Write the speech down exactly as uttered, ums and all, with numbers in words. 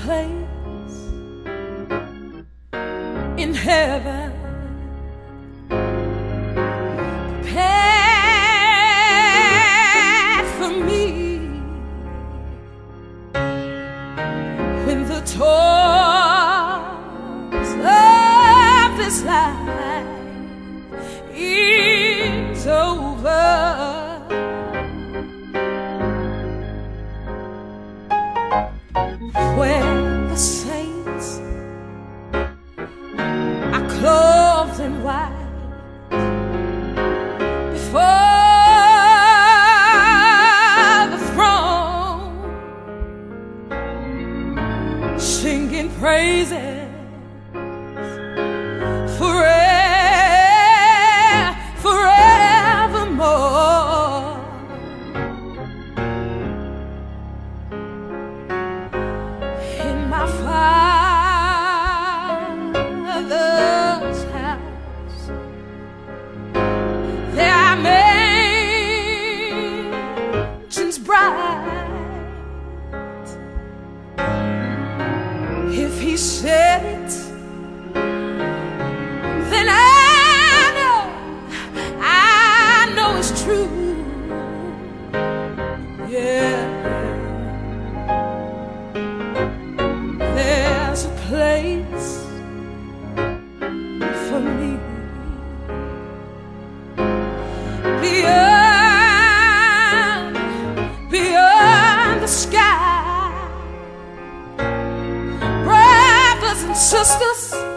place in heaven prepared for me when the toils of this life is over. Where the saints are clothed in white before the throne, singing praises forever, forevermore. My Father's house, there are mansions bright. If He said it, then I know, I know it's true. Yeah. There's a place for me beyond, beyond the sky. Brothers and sisters,